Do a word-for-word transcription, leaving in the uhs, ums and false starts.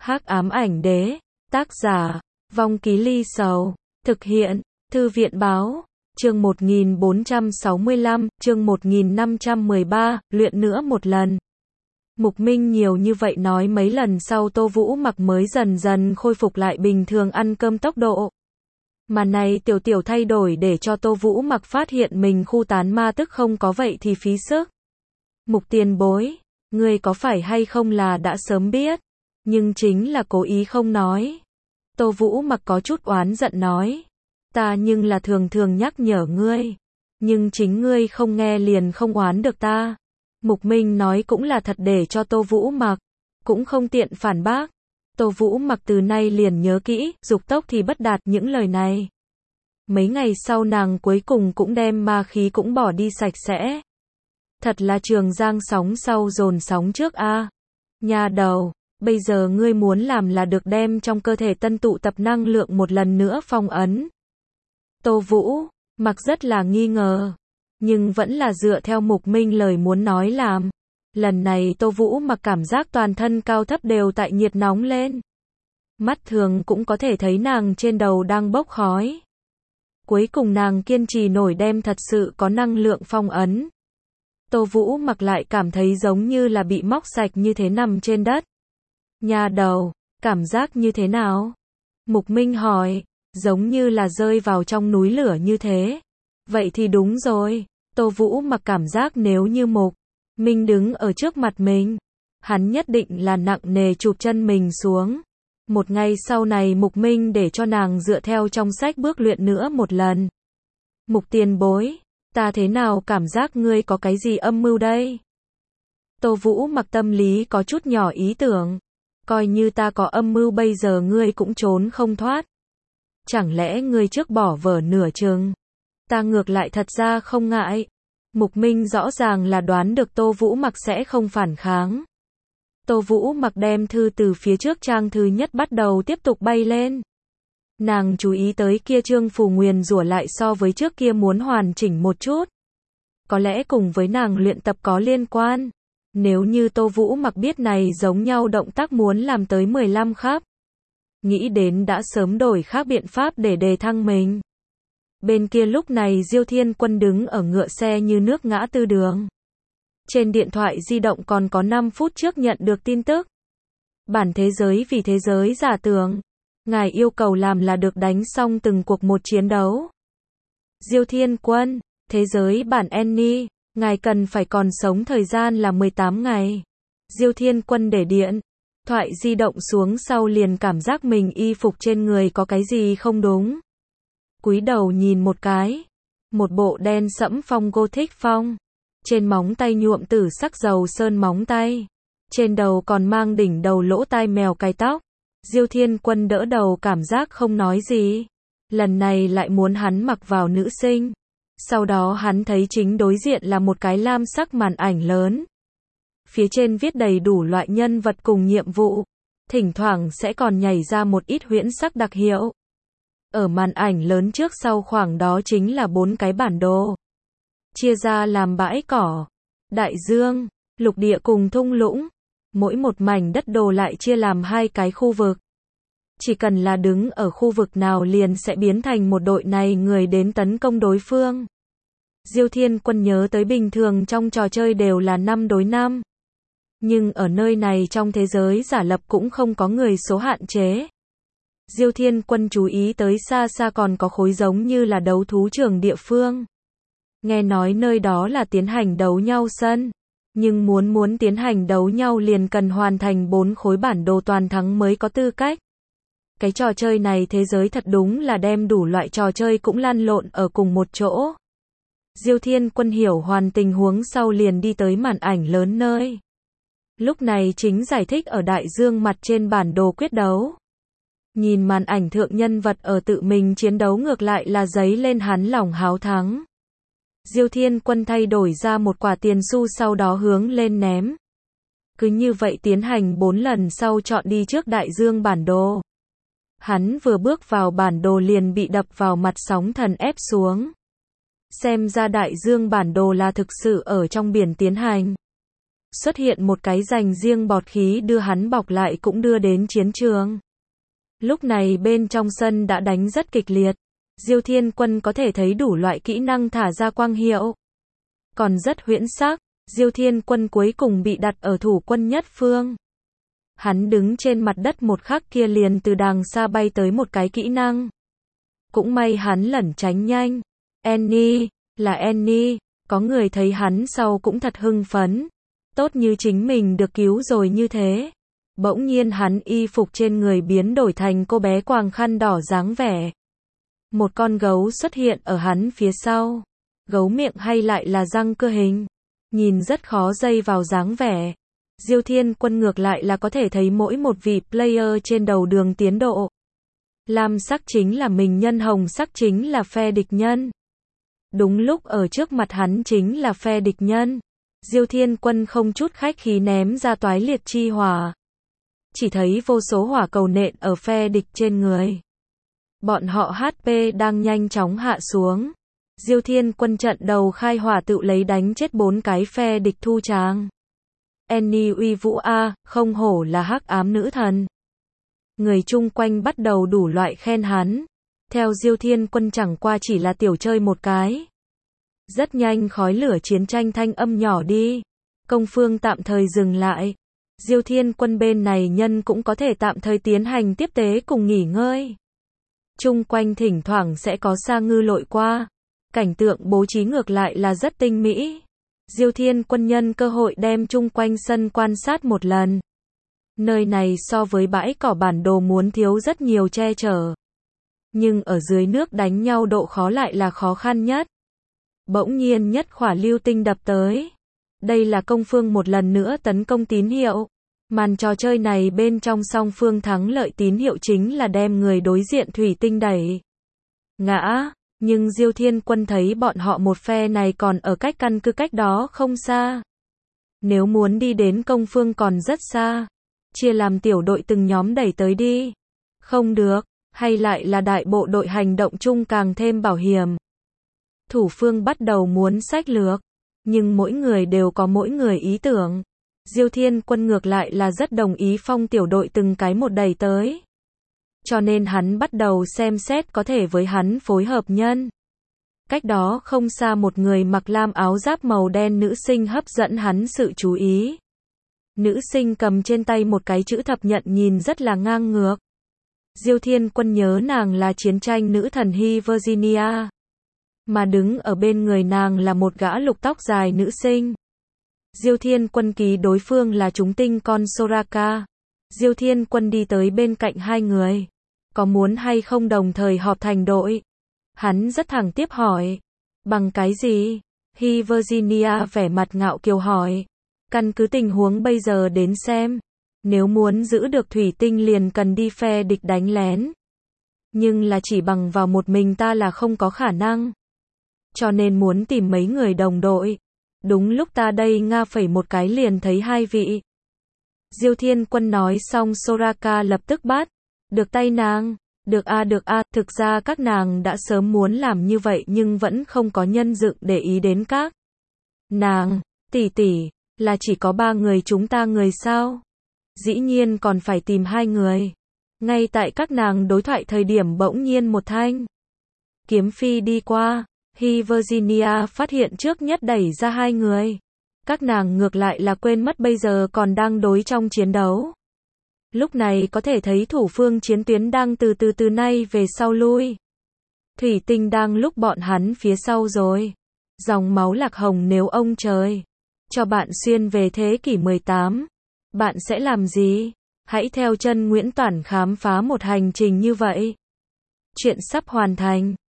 Hắc ám ảnh đế, tác giả, Vong Ký Ly Sầu, thực hiện, Thư viện báo, chương một nghìn bốn trăm sáu mươi lăm, chương một nghìn năm trăm mười ba, luyện nữa một lần. Mục Minh nhiều như vậy nói mấy lần sau Tô Vũ Mặc mới dần dần khôi phục lại bình thường ăn cơm tốc độ. Mà này tiểu tiểu thay đổi để cho Tô Vũ Mặc phát hiện mình khu tán ma tức không có vậy thì phí sức. Mục tiền bối, ngươi có phải hay không là đã sớm biết, nhưng chính là cố ý không nói. Tô Vũ Mặc có chút oán giận nói, ta nhưng là thường thường nhắc nhở ngươi, nhưng chính ngươi không nghe liền không oán được ta. Mục Minh nói cũng là thật để cho Tô Vũ Mặc, cũng không tiện phản bác. Tô Vũ Mặc từ nay liền nhớ kỹ, dục tốc thì bất đạt những lời này. Mấy ngày sau nàng cuối cùng cũng đem ma khí cũng bỏ đi sạch sẽ. Thật là trường giang sóng sau dồn sóng trước a. À. Nhà đầu, bây giờ ngươi muốn làm là được đem trong cơ thể tân tụ tập năng lượng một lần nữa phong ấn. Tô Vũ Mặc rất là nghi ngờ, nhưng vẫn là dựa theo Mục Minh lời muốn nói làm. Lần này Tô Vũ Mặc cảm giác toàn thân cao thấp đều tại nhiệt nóng lên. Mắt thường cũng có thể thấy nàng trên đầu đang bốc khói. Cuối cùng nàng kiên trì nổi đem thật sự có năng lượng phong ấn. Tô Vũ Mặc lại cảm thấy giống như là bị móc sạch như thế nằm trên đất. Nhà đầu, cảm giác như thế nào? Mục Minh hỏi, giống như là rơi vào trong núi lửa như thế. Vậy thì đúng rồi, Tô Vũ Mặc cảm giác nếu như Mục Minh đứng ở trước mặt mình, hắn nhất định là nặng nề chụp chân mình xuống. Một ngày sau này Mục Minh để cho nàng dựa theo trong sách bước luyện nữa một lần. Mục tiền bối, ta thế nào cảm giác ngươi có cái gì âm mưu đây? Tô Vũ Mặc tâm lý có chút nhỏ ý tưởng, coi như ta có âm mưu bây giờ ngươi cũng trốn không thoát. Chẳng lẽ ngươi trước bỏ vở nửa chừng? Ta ngược lại thật ra không ngại. Mục Minh rõ ràng là đoán được Tô Vũ Mặc sẽ không phản kháng. Tô Vũ Mặc đem thư từ phía trước trang thứ nhất bắt đầu tiếp tục bay lên. Nàng chú ý tới kia chương phù nguyền rủa lại so với trước kia muốn hoàn chỉnh một chút. Có lẽ cùng với nàng luyện tập có liên quan. Nếu như Tô Vũ Mặc biết này giống nhau động tác muốn làm tới mười lăm khắp. Nghĩ đến đã sớm đổi khác biện pháp để đề thăng mình. Bên kia lúc này Diêu Thiên Quân đứng ở ngựa xe như nước ngã tư đường. Trên điện thoại di động còn có năm phút trước nhận được tin tức. Bản thế giới vì thế giới giả tưởng. Ngài yêu cầu làm là được đánh xong từng cuộc một chiến đấu. Diêu Thiên Quân, thế giới bản Annie, ngài cần phải còn sống thời gian là mười tám ngày. Diêu Thiên Quân để điện thoại di động xuống sau liền cảm giác mình y phục trên người có cái gì không đúng. Cúi đầu nhìn một cái, một bộ đen sẫm phong Gothic phong, trên móng tay nhuộm tử sắc dầu sơn móng tay, trên đầu còn mang đỉnh đầu lỗ tai mèo cài tóc. Diêu Thiên Quân đỡ đầu cảm giác không nói gì, lần này lại muốn hắn mặc vào nữ sinh. Sau đó hắn thấy chính đối diện là một cái lam sắc màn ảnh lớn. Phía trên viết đầy đủ loại nhân vật cùng nhiệm vụ, thỉnh thoảng sẽ còn nhảy ra một ít huyễn sắc đặc hiệu. Ở màn ảnh lớn trước sau khoảng đó chính là bốn cái bản đồ. Chia ra làm bãi cỏ, đại dương, lục địa cùng thung lũng. Mỗi một mảnh đất đồ lại chia làm hai cái khu vực. Chỉ cần là đứng ở khu vực nào liền sẽ biến thành một đội này người đến tấn công đối phương. Diêu Thiên Quân nhớ tới bình thường trong trò chơi đều là năm đối năm. Nhưng ở nơi này trong thế giới giả lập cũng không có người số hạn chế. Diêu Thiên Quân chú ý tới xa xa còn có khối giống như là đấu thú trường địa phương. Nghe nói nơi đó là tiến hành đấu nhau sân. Nhưng muốn muốn tiến hành đấu nhau liền cần hoàn thành bốn khối bản đồ toàn thắng mới có tư cách. Cái trò chơi này thế giới thật đúng là đem đủ loại trò chơi cũng lăn lộn ở cùng một chỗ. Diêu Thiên Quân hiểu hoàn tình huống sau liền đi tới màn ảnh lớn nơi. Lúc này chính giải thích ở đại dương mặt trên bản đồ quyết đấu. Nhìn màn ảnh thượng nhân vật ở tự mình chiến đấu ngược lại là giấy lên hắn lòng háo thắng. Diêu Thiên Quân thay đổi ra một quả tiền xu sau đó hướng lên ném. Cứ như vậy tiến hành bốn lần sau chọn đi trước đại dương bản đồ. Hắn vừa bước vào bản đồ liền bị đập vào mặt sóng thần ép xuống. Xem ra đại dương bản đồ là thực sự ở trong biển tiến hành. xuất hiện một cái dành riêng bọt khí đưa hắn bọc lại cũng đưa đến chiến trường. Lúc này bên trong sân đã đánh rất kịch liệt. Diêu Thiên Quân có thể thấy đủ loại kỹ năng thả ra quang hiệu. Còn rất huyễn sắc, Diêu Thiên Quân cuối cùng bị đặt ở thủ quân nhất phương. Hắn đứng trên mặt đất một khắc kia liền từ đàng xa bay tới một cái kỹ năng. Cũng may hắn lẩn tránh nhanh. Annie, là Annie, có người thấy hắn sau cũng thật hưng phấn. Tốt như chính mình được cứu rồi như thế. Bỗng nhiên hắn y phục trên người biến đổi thành cô bé quàng khăn đỏ dáng vẻ. Một con gấu xuất hiện ở hắn phía sau. Gấu miệng hay lại là răng cưa hình. Nhìn rất khó dây vào dáng vẻ. Diêu Thiên Quân ngược lại là có thể thấy mỗi một vị player trên đầu đường tiến độ. Lam sắc chính là mình nhân, hồng sắc chính là phe địch nhân. Đúng lúc ở trước mặt hắn chính là phe địch nhân. Diêu Thiên Quân không chút khách khí ném ra toái liệt chi hỏa. Chỉ thấy vô số hỏa cầu nện ở phe địch trên người. Bọn họ hát pê đang nhanh chóng hạ xuống. Diêu Thiên Quân trận đầu khai hỏa tự lấy đánh chết bốn cái phe địch thu tràng. Annie uy vũ a, không hổ là hắc ám nữ thần. Người chung quanh bắt đầu đủ loại khen hắn. Theo Diêu Thiên Quân chẳng qua chỉ là tiểu chơi một cái. Rất nhanh khói lửa chiến tranh thanh âm nhỏ đi. Công phương tạm thời dừng lại. Diêu Thiên Quân bên này nhân cũng có thể tạm thời tiến hành tiếp tế cùng nghỉ ngơi. Chung quanh thỉnh thoảng sẽ có sa ngư lội qua. Cảnh tượng bố trí ngược lại là rất tinh mỹ. Diêu Thiên Quân nhân cơ hội đem chung quanh sân quan sát một lần. Nơi này so với bãi cỏ bản đồ muốn thiếu rất nhiều che chở. Nhưng ở dưới nước đánh nhau độ khó lại là khó khăn nhất. Bỗng nhiên nhất khỏa lưu tinh đập tới. Đây là công phương một lần nữa tấn công tín hiệu. Màn trò chơi này bên trong song phương thắng lợi tín hiệu chính là đem người đối diện thủy tinh đẩy ngã. Nhưng Diêu Thiên Quân thấy bọn họ một phe này còn ở cách căn cứ cách đó không xa. Nếu muốn đi đến công phương còn rất xa. Chia làm tiểu đội từng nhóm đẩy tới đi. Không được, hay lại là đại bộ đội hành động chung càng thêm bảo hiểm. Thủ phương bắt đầu muốn sách lược. Nhưng mỗi người đều có mỗi người ý tưởng. Diêu Thiên Quân ngược lại là rất đồng ý phong tiểu đội từng cái một đẩy tới. Cho nên hắn bắt đầu xem xét có thể với hắn phối hợp nhân. Cách đó không xa một người mặc lam áo giáp màu đen nữ sinh hấp dẫn hắn sự chú ý. Nữ sinh cầm trên tay một cái chữ thập nhận nhìn rất là ngang ngược. Diêu Thiên Quân nhớ nàng là chiến tranh nữ thần Hy Virginia. Mà đứng ở bên người nàng là một gã lục tóc dài nữ sinh. Diêu Thiên Quân ký đối phương là chúng tinh con Soraka. Diêu Thiên Quân đi tới bên cạnh hai người. Có muốn hay không đồng thời họp thành đội? Hắn rất thẳng tiếp hỏi. Bằng cái gì? Hy Virginia vẻ mặt ngạo kiều hỏi. Căn cứ tình huống bây giờ đến xem. Nếu muốn giữ được thủy tinh liền cần đi phe địch đánh lén. Nhưng là chỉ bằng vào một mình ta là không có khả năng. Cho nên muốn tìm mấy người đồng đội. Đúng lúc ta đây nga phẩy một cái liền thấy hai vị. Diêu Thiên Quân nói xong Soraka lập tức bắt. Được tay nàng. Được a được a, thực ra các nàng đã sớm muốn làm như vậy nhưng vẫn không có nhân dựng để ý đến các nàng. Tỷ tỷ, là chỉ có ba người chúng ta người sao? Dĩ nhiên còn phải tìm hai người. Ngay tại các nàng đối thoại thời điểm bỗng nhiên một thanh kiếm phi đi qua. Hy Virginia phát hiện trước nhất đẩy ra hai người. Các nàng ngược lại là quên mất bây giờ còn đang đối trong chiến đấu. Lúc này có thể thấy thủ phương chiến tuyến đang từ từ từ nay về sau lui. Thủy tinh đang lúc bọn hắn phía sau rồi. Dòng máu lạc hồng nếu ông trời cho bạn xuyên về thế kỷ mười tám. Bạn sẽ làm gì? Hãy theo chân Nguyễn Toản khám phá một hành trình như vậy. Chuyện sắp hoàn thành.